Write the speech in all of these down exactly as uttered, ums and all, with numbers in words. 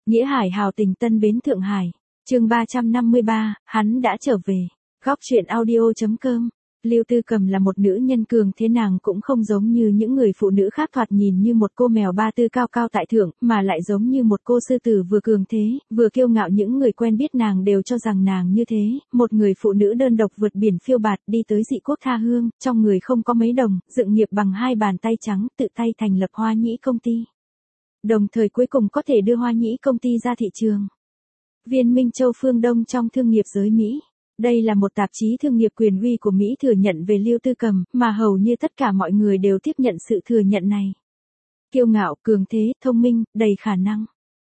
Nghĩa Hải hào tình Tân Bến Thượng Hải. Chương ba trăm năm mươi ba, hắn đã trở về. Góc truyện audio chấm com. Lưu Tư Cầm là một nữ nhân cường thế, nàng cũng không giống như những người phụ nữ khác thoạt nhìn như một cô mèo ba tư cao cao tại thượng, mà lại giống như một cô sư tử vừa cường thế, vừa kiêu ngạo. Những người quen biết nàng đều cho rằng nàng như thế, một người phụ nữ đơn độc vượt biển phiêu bạt đi tới dị quốc tha hương, trong người không có mấy đồng, dựng nghiệp bằng hai bàn tay trắng, tự tay thành lập Hoa Nhĩ công ty. Đồng thời cuối cùng có thể đưa Hoa Nhĩ công ty ra thị trường Viên Minh Châu phương Đông trong thương nghiệp giới Mỹ. Đây là một tạp chí thương nghiệp quyền uy của Mỹ thừa nhận về Lưu Tư Cầm, mà hầu như tất cả mọi người đều tiếp nhận sự thừa nhận này. Kiêu ngạo, cường thế, thông minh, đầy khả năng.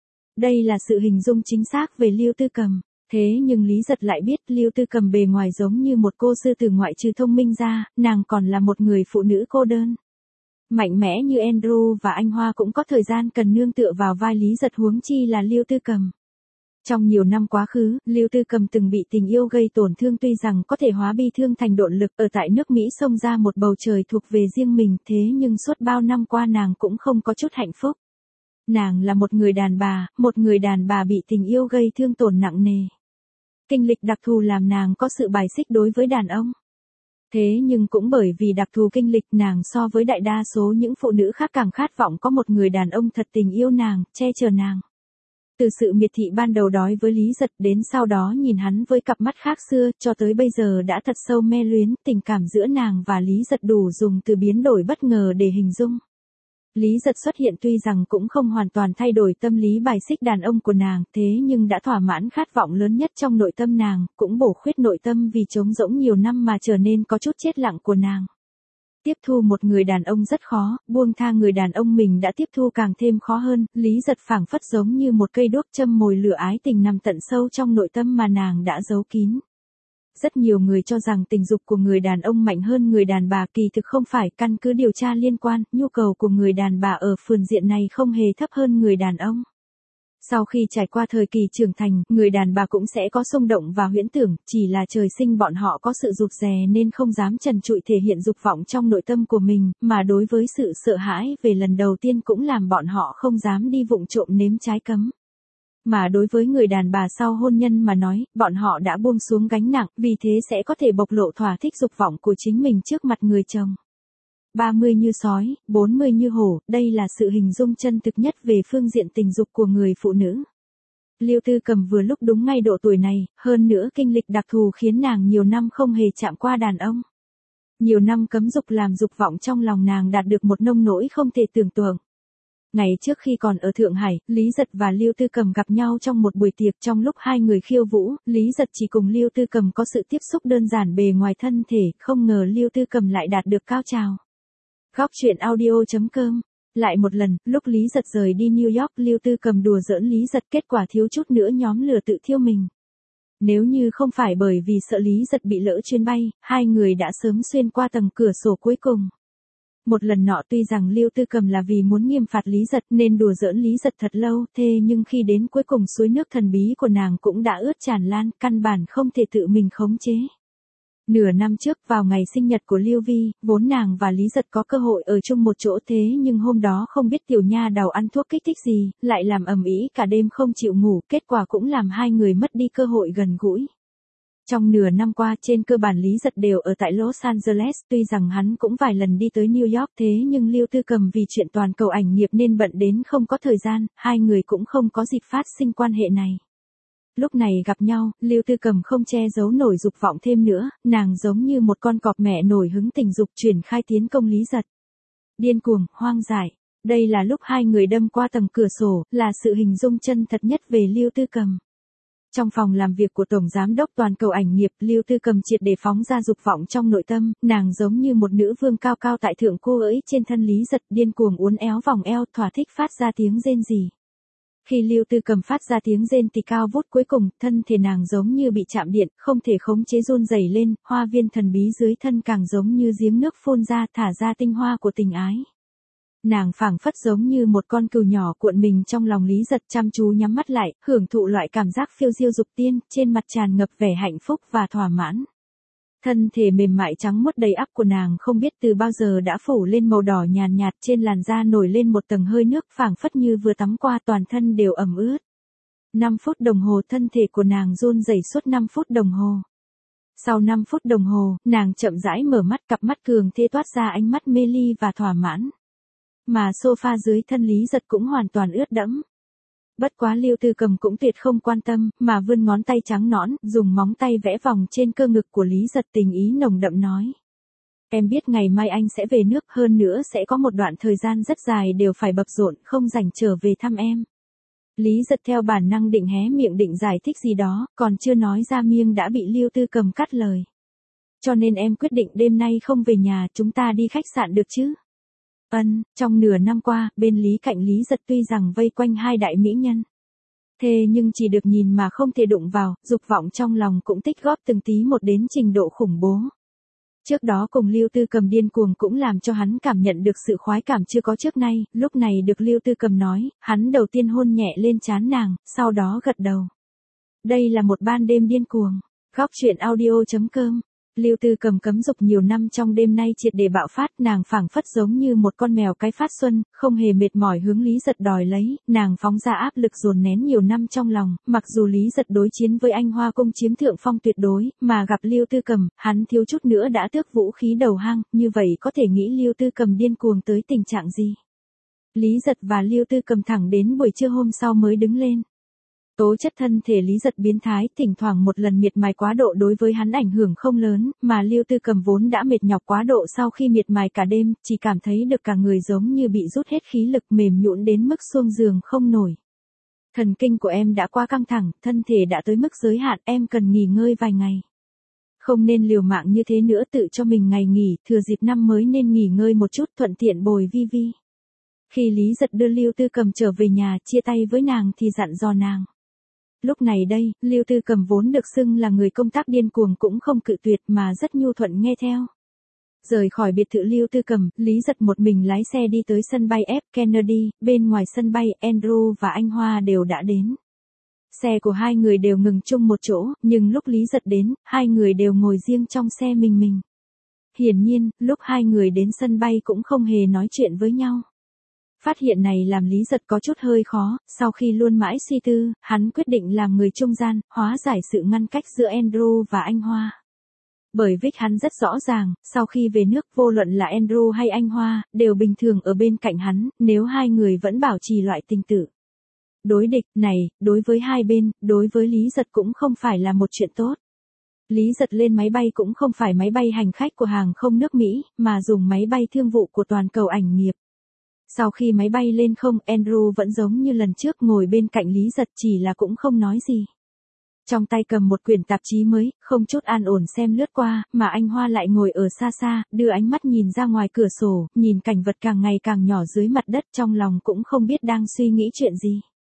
Đây là sự hình dung chính xác về Lưu Tư Cầm. Thế nhưng Lý Giật lại biết Lưu Tư Cầm bề ngoài giống như một cô sư tử, ngoại trừ thông minh ra, nàng còn là một người phụ nữ cô đơn. Mạnh mẽ như Andrew và anh Hoa cũng có thời gian cần nương tựa vào vai Lý Giật, huống chi là Lưu Tư Cầm. Trong nhiều năm quá khứ, Lưu Tư Cầm từng bị tình yêu gây tổn thương, tuy rằng có thể hóa bi thương thành độn lực, ở tại nước Mỹ xông ra một bầu trời thuộc về riêng mình, thế nhưng suốt bao năm qua nàng cũng không có chút hạnh phúc. Nàng là một người đàn bà, một người đàn bà bị tình yêu gây thương tổn nặng nề. Kinh lịch đặc thù làm nàng có sự bài xích đối với đàn ông. Thế nhưng cũng bởi vì đặc thù kinh lịch, nàng so với đại đa số những phụ nữ khác càng khát vọng có một người đàn ông thật tình yêu nàng, che chở nàng. Từ sự miệt thị ban đầu đói với Lý Giật đến sau đó nhìn hắn với cặp mắt khác xưa, cho tới bây giờ đã thật sâu mê luyến, tình cảm giữa nàng và Lý Giật đủ dùng từ biến đổi bất ngờ để hình dung. Lý Giật xuất hiện tuy rằng cũng không hoàn toàn thay đổi tâm lý bài xích đàn ông của nàng, thế nhưng đã thỏa mãn khát vọng lớn nhất trong nội tâm nàng, cũng bổ khuyết nội tâm vì trống rỗng nhiều năm mà trở nên có chút chết lặng của nàng. Tiếp thu một người đàn ông rất khó, buông tha người đàn ông mình đã tiếp thu càng thêm khó hơn. Lý Giật phảng phất giống như một cây đuốc châm mồi lửa ái tình nằm tận sâu trong nội tâm mà nàng đã giấu kín. Rất nhiều người cho rằng tình dục của người đàn ông mạnh hơn người đàn bà, kỳ thực không phải. Căn cứ điều tra liên quan, nhu cầu của người đàn bà ở phương diện này không hề thấp hơn người đàn ông. Sau khi trải qua thời kỳ trưởng thành, người đàn bà cũng sẽ có xung động và huyễn tưởng, chỉ là trời sinh bọn họ có sự rụt rè nên không dám trần trụi thể hiện dục vọng trong nội tâm của mình, mà đối với sự sợ hãi về lần đầu tiên cũng làm bọn họ không dám đi vụng trộm nếm trái cấm. Mà đối với người đàn bà sau hôn nhân mà nói, bọn họ đã buông xuống gánh nặng, vì thế sẽ có thể bộc lộ thỏa thích dục vọng của chính mình trước mặt người chồng. ba mươi như sói, bốn mươi như hổ, đây là sự hình dung chân thực nhất về phương diện tình dục của người phụ nữ. Lưu Tư Cầm vừa lúc đúng ngay độ tuổi này, hơn nữa kinh lịch đặc thù khiến nàng nhiều năm không hề chạm qua đàn ông. Nhiều năm cấm dục làm dục vọng trong lòng nàng đạt được một nông nỗi không thể tưởng tượng. Ngày trước khi còn ở Thượng Hải, Lý Giật và Lưu Tư Cầm gặp nhau trong một buổi tiệc. Trong lúc hai người khiêu vũ, Lý Giật chỉ cùng Lưu Tư Cầm có sự tiếp xúc đơn giản bề ngoài thân thể, không ngờ Lưu Tư Cầm lại đạt được cao trào. Góc truyện audio chấm com. Lại một lần, lúc Lý Giật rời đi New York, Lưu Tư Cầm đùa giỡn Lý Giật, kết quả thiếu chút nữa nhóm lửa tự thiêu mình. Nếu như không phải bởi vì sợ Lý Giật bị lỡ chuyến bay, hai người đã sớm xuyên qua tầng cửa sổ cuối cùng. Một lần nọ tuy rằng Lưu Tư Cầm là vì muốn nghiêm phạt Lý Giật nên đùa giỡn Lý Giật thật lâu, thế nhưng khi đến cuối cùng suối nước thần bí của nàng cũng đã ướt tràn lan, căn bản không thể tự mình khống chế. Nửa năm trước, vào ngày sinh nhật của Lưu Vi, vốn nàng và Lý Giật có cơ hội ở chung một chỗ, thế nhưng hôm đó không biết tiểu nha đầu ăn thuốc kích thích gì, lại làm ầm ĩ cả đêm không chịu ngủ, kết quả cũng làm hai người mất đi cơ hội gần gũi. Trong nửa năm qua, trên cơ bản Lý Giật đều ở tại Los Angeles, tuy rằng hắn cũng vài lần đi tới New York, thế nhưng Lưu Tư Cầm vì chuyện toàn cầu ảnh nghiệp nên bận đến không có thời gian, hai người cũng không có dịp phát sinh quan hệ này. Lúc này gặp nhau, Lưu Tư Cầm không che giấu nổi dục vọng thêm nữa, nàng giống như một con cọp mẹ nổi hứng tình dục triển khai tiến công Lý Giật. Điên cuồng, hoang dại. Đây là lúc hai người đâm qua tầng cửa sổ, là sự hình dung chân thật nhất về Lưu Tư Cầm. Trong phòng làm việc của Tổng Giám đốc toàn cầu ảnh nghiệp, Lưu Tư Cầm triệt để phóng ra dục vọng trong nội tâm, nàng giống như một nữ vương cao cao tại thượng, cô ấy trên thân Lý Giật, điên cuồng uốn éo vòng eo, thỏa thích phát ra tiếng rên rỉ. Khi Lưu Tư Cầm phát ra tiếng rên thì cao vút, cuối cùng, thân thể nàng giống như bị chạm điện, không thể khống chế run rẩy lên, hoa viên thần bí dưới thân càng giống như giếng nước phun ra, thả ra tinh hoa của tình ái. Nàng phảng phất giống như một con cừu nhỏ cuộn mình trong lòng Lý Giật, chăm chú nhắm mắt lại, hưởng thụ loại cảm giác phiêu diêu dục tiên, trên mặt tràn ngập vẻ hạnh phúc và thỏa mãn. Thân thể mềm mại trắng muốt đầy ắp của nàng không biết từ bao giờ đã phủ lên màu đỏ nhàn nhạt, trên làn da nổi lên một tầng hơi nước, phảng phất như vừa tắm qua, toàn thân đều ẩm ướt. năm phút đồng hồ thân thể của nàng run rẩy suốt năm phút đồng hồ. Sau năm phút đồng hồ, nàng chậm rãi mở mắt, cặp mắt cường thế toát ra ánh mắt mê ly và thỏa mãn. Mà sofa dưới thân Lý Giật cũng hoàn toàn ướt đẫm. Bất quá Lưu Tư Cầm cũng tuyệt không quan tâm, mà vươn ngón tay trắng nõn, dùng móng tay vẽ vòng trên cơ ngực của Lý Giật, tình ý nồng đậm nói. Em biết ngày mai anh sẽ về nước, hơn nữa sẽ có một đoạn thời gian rất dài đều phải bận rộn, không rảnh trở về thăm em. Lý Giật theo bản năng định hé miệng định giải thích gì đó, còn chưa nói ra miệng đã bị Lưu Tư Cầm cắt lời. Cho nên em quyết định đêm nay không về nhà, chúng ta đi khách sạn được chứ? Ân, trong nửa năm qua, bên Lý cạnh Lý Giật tuy rằng vây quanh hai đại mỹ nhân. Thế nhưng chỉ được nhìn mà không thể đụng vào, dục vọng trong lòng cũng tích góp từng tí một đến trình độ khủng bố. Trước đó cùng Lưu Tư Cầm điên cuồng cũng làm cho hắn cảm nhận được sự khoái cảm chưa có trước nay, lúc này được Lưu Tư Cầm nói, hắn đầu tiên hôn nhẹ lên trán nàng, sau đó gật đầu. Đây là một ban đêm điên cuồng. Góc truyện audio chấm com. Lưu Tư Cầm cấm dục nhiều năm trong đêm nay triệt để bạo phát, nàng phảng phất giống như một con mèo cái phát xuân, không hề mệt mỏi hướng Lý Giật đòi lấy, nàng phóng ra áp lực dồn nén nhiều năm trong lòng, mặc dù Lý Giật đối chiến với Anh Hoa Cung chiếm thượng phong tuyệt đối, mà gặp Lưu Tư Cầm, hắn thiếu chút nữa đã tước vũ khí đầu hang, như vậy có thể nghĩ Lưu Tư Cầm điên cuồng tới tình trạng gì. Lý Giật và Lưu Tư Cầm thẳng đến buổi trưa hôm sau mới đứng lên. Tố chất thân thể Lý Giật biến thái, thỉnh thoảng một lần miệt mài quá độ đối với hắn ảnh hưởng không lớn, mà Lưu Tư Cầm vốn đã mệt nhọc quá độ sau khi miệt mài cả đêm, chỉ cảm thấy được cả người giống như bị rút hết khí lực, mềm nhũn đến mức xuông giường không nổi. Thần kinh của em đã quá căng thẳng, thân thể đã tới mức giới hạn, em cần nghỉ ngơi vài ngày. Không nên liều mạng như thế nữa, tự cho mình ngày nghỉ, thừa dịp năm mới nên nghỉ ngơi một chút, thuận tiện bồi Vi Vi. Khi Lý Giật đưa Lưu Tư Cầm trở về nhà, chia tay với nàng thì dặn dò nàng. Lúc này đây, Lưu Tư Cầm vốn được xưng là người công tác điên cuồng cũng không cự tuyệt mà rất nhu thuận nghe theo. Rời khỏi biệt thự Lưu Tư Cầm, Lý Giật một mình lái xe đi tới sân bay F. Kennedy, bên ngoài sân bay, Andrew và Anh Hoa đều đã đến. Xe của hai người đều ngừng chung một chỗ, nhưng lúc Lý Giật đến, hai người đều ngồi riêng trong xe mình mình. Hiển nhiên, lúc hai người đến sân bay cũng không hề nói chuyện với nhau. Phát hiện này làm Lý Giật có chút hơi khó, sau khi luôn mãi suy tư, hắn quyết định làm người trung gian, hóa giải sự ngăn cách giữa Andrew và Anh Hoa. Bởi Vic hắn rất rõ ràng, sau khi về nước vô luận là Andrew hay Anh Hoa, đều bình thường ở bên cạnh hắn, nếu hai người vẫn bảo trì loại tình tự. Đối địch này, đối với hai bên, đối với Lý Giật cũng không phải là một chuyện tốt. Lý Giật lên máy bay cũng không phải máy bay hành khách của hàng không nước Mỹ, mà dùng máy bay thương vụ của toàn cầu ảnh nghiệp. Sau khi máy bay lên không, Andrew vẫn giống như lần trước ngồi bên cạnh Lý Giật, chỉ là cũng không nói gì. Trong tay cầm một quyển tạp chí mới, không chút an ổn xem lướt qua, mà Anh Hoa lại ngồi ở xa xa, đưa ánh mắt nhìn ra ngoài cửa sổ, nhìn cảnh vật càng ngày càng nhỏ dưới mặt đất, trong lòng cũng không biết đang suy nghĩ chuyện gì.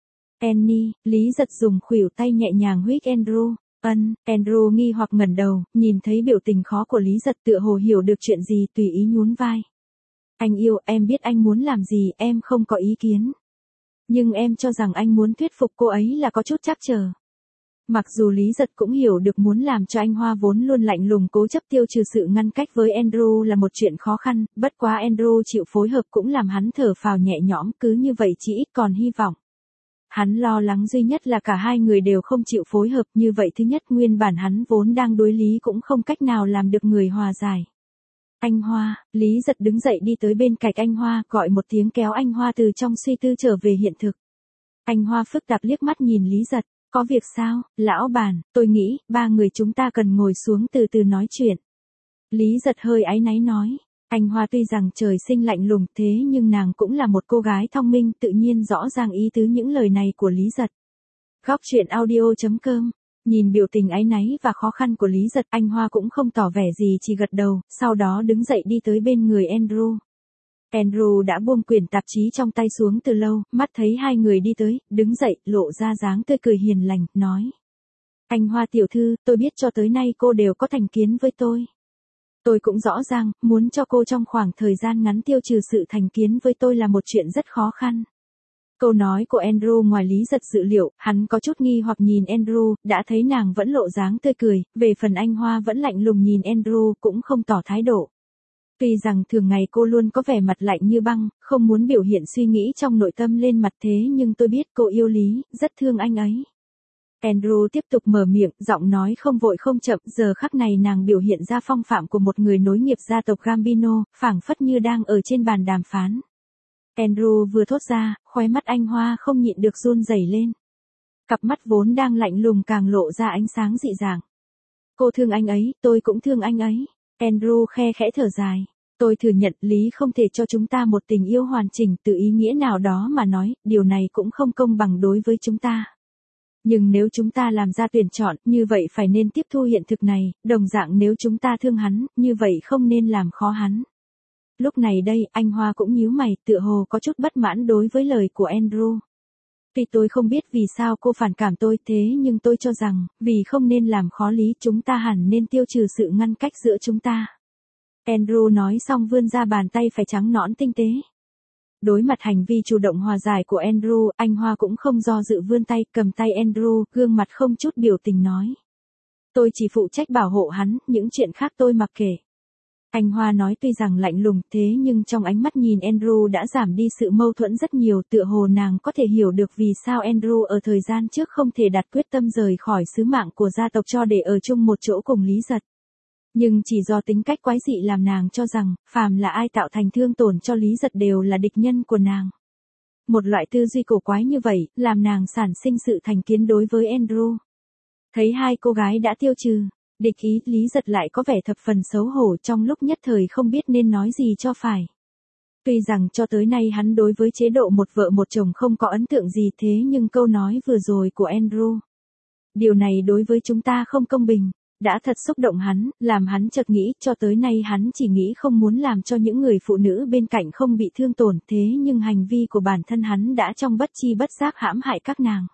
Annie, Lý Giật dùng khuỷu tay nhẹ nhàng huých Andrew. Ân, Andrew nghi hoặc ngẩng đầu, nhìn thấy biểu tình khó của Lý Giật tựa hồ hiểu được chuyện gì, tùy ý nhún vai. Anh yêu, em biết anh muốn làm gì, em không có ý kiến. Nhưng em cho rằng anh muốn thuyết phục cô ấy là có chút trắc trở. Mặc dù Lý Giật cũng hiểu được muốn làm cho Anh Hoa vốn luôn lạnh lùng cố chấp tiêu trừ sự ngăn cách với Andrew là một chuyện khó khăn, bất quá Andrew chịu phối hợp cũng làm hắn thở phào nhẹ nhõm, cứ như vậy chỉ ít còn hy vọng. Hắn lo lắng duy nhất là cả hai người đều không chịu phối hợp, như vậy thứ nhất nguyên bản hắn vốn đang đối lý cũng không cách nào làm được người hòa giải. Anh Hoa, Lý Giật đứng dậy đi tới bên cạnh Anh Hoa, gọi một tiếng kéo Anh Hoa từ trong suy tư trở về hiện thực. Anh Hoa phức tạp liếc mắt nhìn Lý Giật, có việc sao, lão bản, tôi nghĩ, ba người chúng ta cần ngồi xuống từ từ nói chuyện. Lý Giật hơi áy náy nói, Anh Hoa tuy rằng trời sinh lạnh lùng thế nhưng nàng cũng là một cô gái thông minh, tự nhiên rõ ràng ý tứ những lời này của Lý Giật. Góc truyện audio chấm com. Nhìn biểu tình áy náy và khó khăn của Lý Giật, Anh Hoa cũng không tỏ vẻ gì, chỉ gật đầu, sau đó đứng dậy đi tới bên người Andrew. Andrew đã buông quyển tạp chí trong tay xuống từ lâu, mắt thấy hai người đi tới, đứng dậy, lộ ra dáng tươi cười hiền lành, nói. Anh Hoa tiểu thư, tôi biết cho tới nay cô đều có thành kiến với tôi. Tôi cũng rõ ràng, muốn cho cô trong khoảng thời gian ngắn tiêu trừ sự thành kiến với tôi là một chuyện rất khó khăn. Câu nói của Andrew ngoài Lý Giật dự liệu, hắn có chút nghi hoặc nhìn Andrew, đã thấy nàng vẫn lộ dáng tươi cười, về phần Anh Hoa vẫn lạnh lùng nhìn Andrew cũng không tỏ thái độ. Tuy rằng thường ngày cô luôn có vẻ mặt lạnh như băng, không muốn biểu hiện suy nghĩ trong nội tâm lên mặt thế nhưng tôi biết cô yêu Lý, rất thương anh ấy. Andrew tiếp tục mở miệng, giọng nói không vội không chậm, giờ khắc này nàng biểu hiện ra phong phạm của một người nối nghiệp gia tộc Gambino, phảng phất như đang ở trên bàn đàm phán. Andrew vừa thốt ra, khóe mắt anh Hoa không nhịn được run rẩy lên. Cặp mắt vốn đang lạnh lùng càng lộ ra ánh sáng dị dạng. Cô thương anh ấy, tôi cũng thương anh ấy. Andrew khe khẽ thở dài. Tôi thừa nhận Lý không thể cho chúng ta một tình yêu hoàn chỉnh, từ ý nghĩa nào đó mà nói, điều này cũng không công bằng đối với chúng ta. Nhưng nếu chúng ta làm ra tuyển chọn, như vậy phải nên tiếp thu hiện thực này, đồng dạng nếu chúng ta thương hắn, như vậy không nên làm khó hắn. Lúc này đây, anh Hoa cũng nhíu mày, tựa hồ có chút bất mãn đối với lời của Andrew. Tuy tôi không biết vì sao cô phản cảm tôi thế nhưng tôi cho rằng, vì không nên làm khó Lý chúng ta hẳn nên tiêu trừ sự ngăn cách giữa chúng ta. Andrew nói xong vươn ra bàn tay phải trắng nõn tinh tế. Đối mặt hành vi chủ động hòa giải của Andrew, anh Hoa cũng không do dự vươn tay, cầm tay Andrew, gương mặt không chút biểu tình nói. Tôi chỉ phụ trách bảo hộ hắn, những chuyện khác tôi mặc kệ. Anh Hoa nói tuy rằng lạnh lùng thế nhưng trong ánh mắt nhìn Andrew đã giảm đi sự mâu thuẫn rất nhiều, tựa hồ nàng có thể hiểu được vì sao Andrew ở thời gian trước không thể đặt quyết tâm rời khỏi sứ mạng của gia tộc cho để ở chung một chỗ cùng Lý Giật. Nhưng chỉ do tính cách quái dị làm nàng cho rằng, phàm là ai tạo thành thương tổn cho Lý Giật đều là địch nhân của nàng. Một loại tư duy cổ quái như vậy, làm nàng sản sinh sự thành kiến đối với Andrew. Thấy hai cô gái đã tiêu trừ địch ý, Lý Giật lại có vẻ thập phần xấu hổ trong lúc nhất thời không biết nên nói gì cho phải. Tuy rằng cho tới nay hắn đối với chế độ một vợ một chồng không có ấn tượng gì thế nhưng câu nói vừa rồi của Andrew. Điều này đối với chúng ta không công bình. Đã thật xúc động hắn, làm hắn chợt nghĩ, cho tới nay hắn chỉ nghĩ không muốn làm cho những người phụ nữ bên cạnh không bị thương tổn thế nhưng hành vi của bản thân hắn đã trong bất chi bất giác hãm hại các nàng.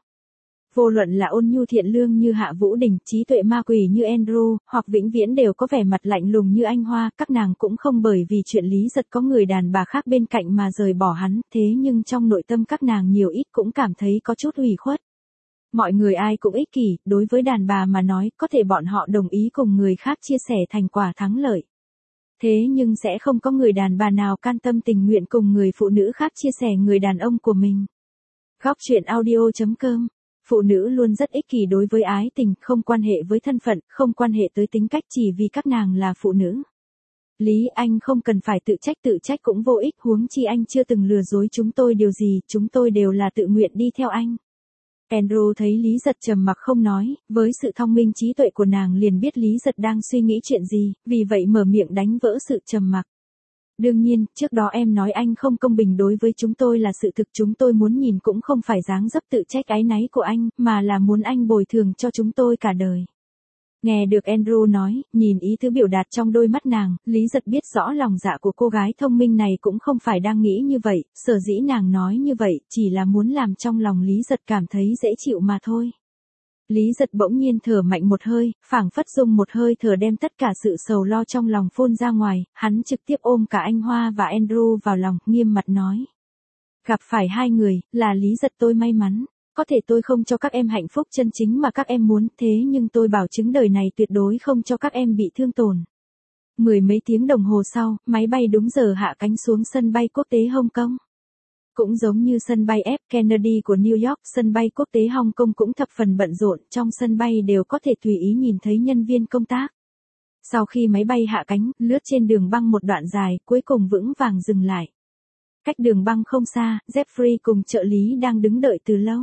Vô luận là ôn nhu thiện lương như Hạ Vũ Đình, trí tuệ ma quỷ như Andrew, hoặc vĩnh viễn đều có vẻ mặt lạnh lùng như anh Hoa, các nàng cũng không bởi vì chuyện Lý Giật có người đàn bà khác bên cạnh mà rời bỏ hắn, thế nhưng trong nội tâm các nàng nhiều ít cũng cảm thấy có chút ủy khuất. Mọi người ai cũng ích kỷ, đối với đàn bà mà nói, có thể bọn họ đồng ý cùng người khác chia sẻ thành quả thắng lợi. Thế nhưng sẽ không có người đàn bà nào can tâm tình nguyện cùng người phụ nữ khác chia sẻ người đàn ông của mình. Góc truyện audio chấm com. Phụ nữ luôn rất ích kỷ đối với ái tình, không quan hệ với thân phận, không quan hệ tới tính cách chỉ vì các nàng là phụ nữ. Lý, anh không cần phải tự trách tự trách cũng vô ích, huống chi anh chưa từng lừa dối chúng tôi điều gì, chúng tôi đều là tự nguyện đi theo anh. Andrew thấy Lý Giật trầm mặc không nói, với sự thông minh trí tuệ của nàng liền biết Lý Giật đang suy nghĩ chuyện gì, vì vậy mở miệng đánh vỡ sự trầm mặc. Đương nhiên, trước đó em nói anh không công bình đối với chúng tôi là sự thực, chúng tôi muốn nhìn cũng không phải dáng dấp tự trách áy náy của anh, mà là muốn anh bồi thường cho chúng tôi cả đời. Nghe được Andrew nói, nhìn ý tứ biểu đạt trong đôi mắt nàng, Lý Giật biết rõ lòng dạ của cô gái thông minh này cũng không phải đang nghĩ như vậy, sở dĩ nàng nói như vậy, chỉ là muốn làm trong lòng Lý Giật cảm thấy dễ chịu mà thôi. Lý Giật bỗng nhiên thở mạnh một hơi, phảng phất dùng một hơi thở đem tất cả sự sầu lo trong lòng phun ra ngoài, hắn trực tiếp ôm cả anh Hoa và Andrew vào lòng, nghiêm mặt nói. Gặp phải hai người, là Lý Giật tôi may mắn. Có thể tôi không cho các em hạnh phúc chân chính mà các em muốn, thế nhưng tôi bảo chứng đời này tuyệt đối không cho các em bị thương tổn. Mười mấy tiếng đồng hồ sau, máy bay đúng giờ hạ cánh xuống sân bay quốc tế Hong Kong. Cũng giống như sân bay F. Kennedy của New York, sân bay quốc tế Hong Kong cũng thập phần bận rộn, trong sân bay đều có thể tùy ý nhìn thấy nhân viên công tác. Sau khi máy bay hạ cánh, lướt trên đường băng một đoạn dài, cuối cùng vững vàng dừng lại. Cách đường băng không xa, Jeffrey cùng trợ lý đang đứng đợi từ lâu.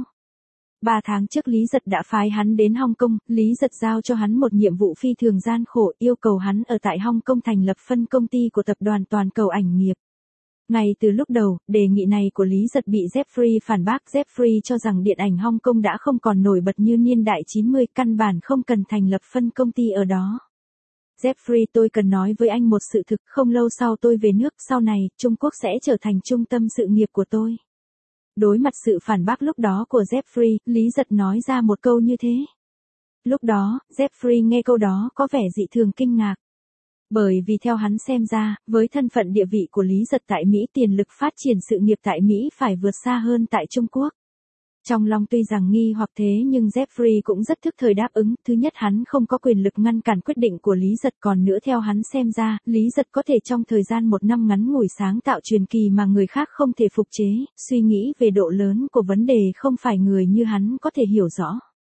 Ba tháng trước Lý Giật đã phái hắn đến Hong Kong, Lý Giật giao cho hắn một nhiệm vụ phi thường gian khổ, yêu cầu hắn ở tại Hong Kong thành lập phân công ty của tập đoàn toàn cầu ảnh nghiệp. Ngay từ lúc đầu, đề nghị này của Lý Giật bị Jeffrey phản bác, Jeffrey cho rằng điện ảnh Hong Kong đã không còn nổi bật như niên đại chín mươi, căn bản không cần thành lập phân công ty ở đó. Jeffrey, tôi cần nói với anh một sự thực, không lâu sau tôi về nước, sau này, Trung Quốc sẽ trở thành trung tâm sự nghiệp của tôi. Đối mặt sự phản bác lúc đó của Jeffrey, Lý Giật nói ra một câu như thế. Lúc đó, Jeffrey nghe câu đó có vẻ dị thường kinh ngạc. Bởi vì theo hắn xem ra, với thân phận địa vị của Lý Giật tại Mỹ, tiền lực phát triển sự nghiệp tại Mỹ phải vượt xa hơn tại Trung Quốc. Trong lòng tuy rằng nghi hoặc thế nhưng Jeffrey cũng rất thức thời đáp ứng, thứ nhất hắn không có quyền lực ngăn cản quyết định của Lý Giật, còn nữa theo hắn xem ra, Lý Giật có thể trong thời gian một năm ngắn ngủi sáng tạo truyền kỳ mà người khác không thể phục chế, suy nghĩ về độ lớn của vấn đề không phải người như hắn có thể hiểu rõ.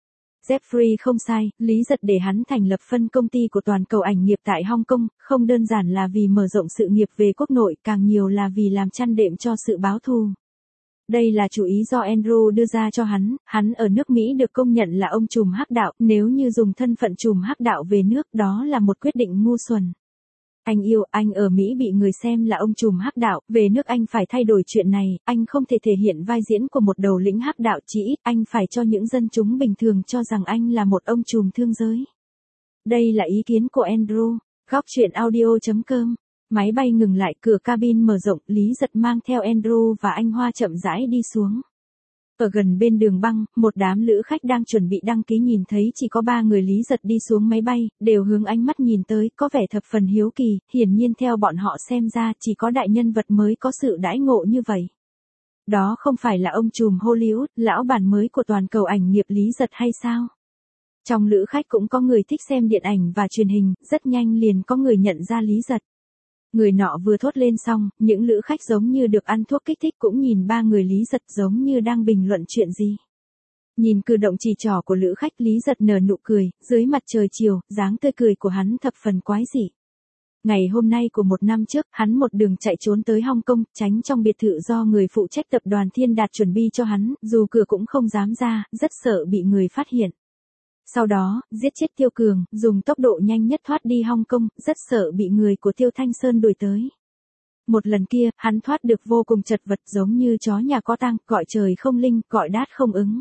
Jeffrey không sai, Lý Giật để hắn thành lập phân công ty của toàn cầu ảnh nghiệp tại Hong Kong, không đơn giản là vì mở rộng sự nghiệp về quốc nội, càng nhiều là vì làm chăn đệm cho sự báo thù. Đây là chủ ý do Andrew đưa ra cho hắn, hắn ở nước Mỹ được công nhận là ông trùm hắc đạo, nếu như dùng thân phận trùm hắc đạo về nước đó là một quyết định ngu xuẩn. Anh yêu, anh ở Mỹ bị người xem là ông trùm hắc đạo, về nước anh phải thay đổi chuyện này, anh không thể thể hiện vai diễn của một đầu lĩnh hắc đạo, chỉ ít anh phải cho những dân chúng bình thường cho rằng anh là một ông trùm thương giới. Đây là ý kiến của Andrew. Góc truyện audio chấm com. Máy bay ngừng lại, cửa cabin mở rộng, Lý Giật mang theo Andrew và anh Hoa chậm rãi đi xuống. Ở gần bên đường băng, một đám lữ khách đang chuẩn bị đăng ký nhìn thấy chỉ có ba người Lý Giật đi xuống máy bay, đều hướng ánh mắt nhìn tới, có vẻ thập phần hiếu kỳ, hiển nhiên theo bọn họ xem ra chỉ có đại nhân vật mới có sự đãi ngộ như vậy. Đó không phải là ông trùm Hollywood, lão bản mới của toàn cầu ảnh nghiệp Lý Giật hay sao? Trong lữ khách cũng có người thích xem điện ảnh và truyền hình, rất nhanh liền có người nhận ra Lý Giật. Người nọ vừa thốt lên xong, những lữ khách giống như được ăn thuốc kích thích cũng nhìn ba người Lý Giật giống như đang bình luận chuyện gì. Nhìn cử động chỉ trỏ của lữ khách, Lý Giật nở nụ cười, dưới mặt trời chiều, dáng tươi cười của hắn thập phần quái dị. Ngày hôm nay của một năm trước, hắn một đường chạy trốn tới Hong Kong, tránh trong biệt thự do người phụ trách tập đoàn Thiên Đạt chuẩn bị cho hắn, dù cửa cũng không dám ra, rất sợ bị người phát hiện. Sau đó, giết chết Tiêu Cường, dùng tốc độ nhanh nhất thoát đi Hong Kong, rất sợ bị người của Tiêu Thanh Sơn đuổi tới. Một lần kia, hắn thoát được vô cùng chật vật giống như chó nhà có tang, gọi trời không linh, gọi đát không ứng.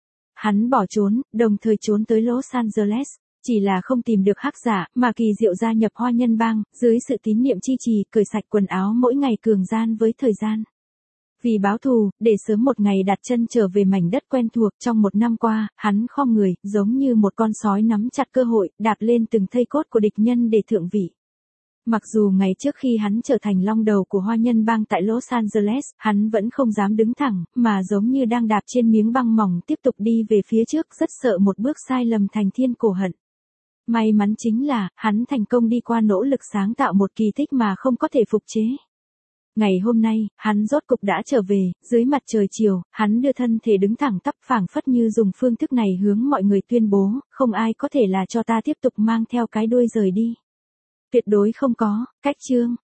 Hắn bỏ trốn, đồng thời trốn tới Los Angeles, chỉ là không tìm được hắc giả, mà kỳ diệu gia nhập Hoa Nhân Bang, dưới sự tín niệm chi trì, cởi sạch quần áo mỗi ngày cường gian với thời gian. Vì báo thù, để sớm một ngày đặt chân trở về mảnh đất quen thuộc, trong một năm qua, hắn khom người, giống như một con sói nắm chặt cơ hội, đạp lên từng thây cốt của địch nhân để thượng vị. Mặc dù ngày trước khi hắn trở thành long đầu của Hoa Nhân Bang tại Los Angeles, hắn vẫn không dám đứng thẳng, mà giống như đang đạp trên miếng băng mỏng tiếp tục đi về phía trước, rất sợ một bước sai lầm thành thiên cổ hận. May mắn chính là, hắn thành công đi qua nỗ lực sáng tạo một kỳ tích mà không có thể phục chế. Ngày hôm nay, hắn rốt cục đã trở về, dưới mặt trời chiều, hắn đưa thân thể đứng thẳng tắp phảng phất như dùng phương thức này hướng mọi người tuyên bố, không ai có thể là cho ta tiếp tục mang theo cái đuôi rời đi. Tuyệt đối không có, cách chương.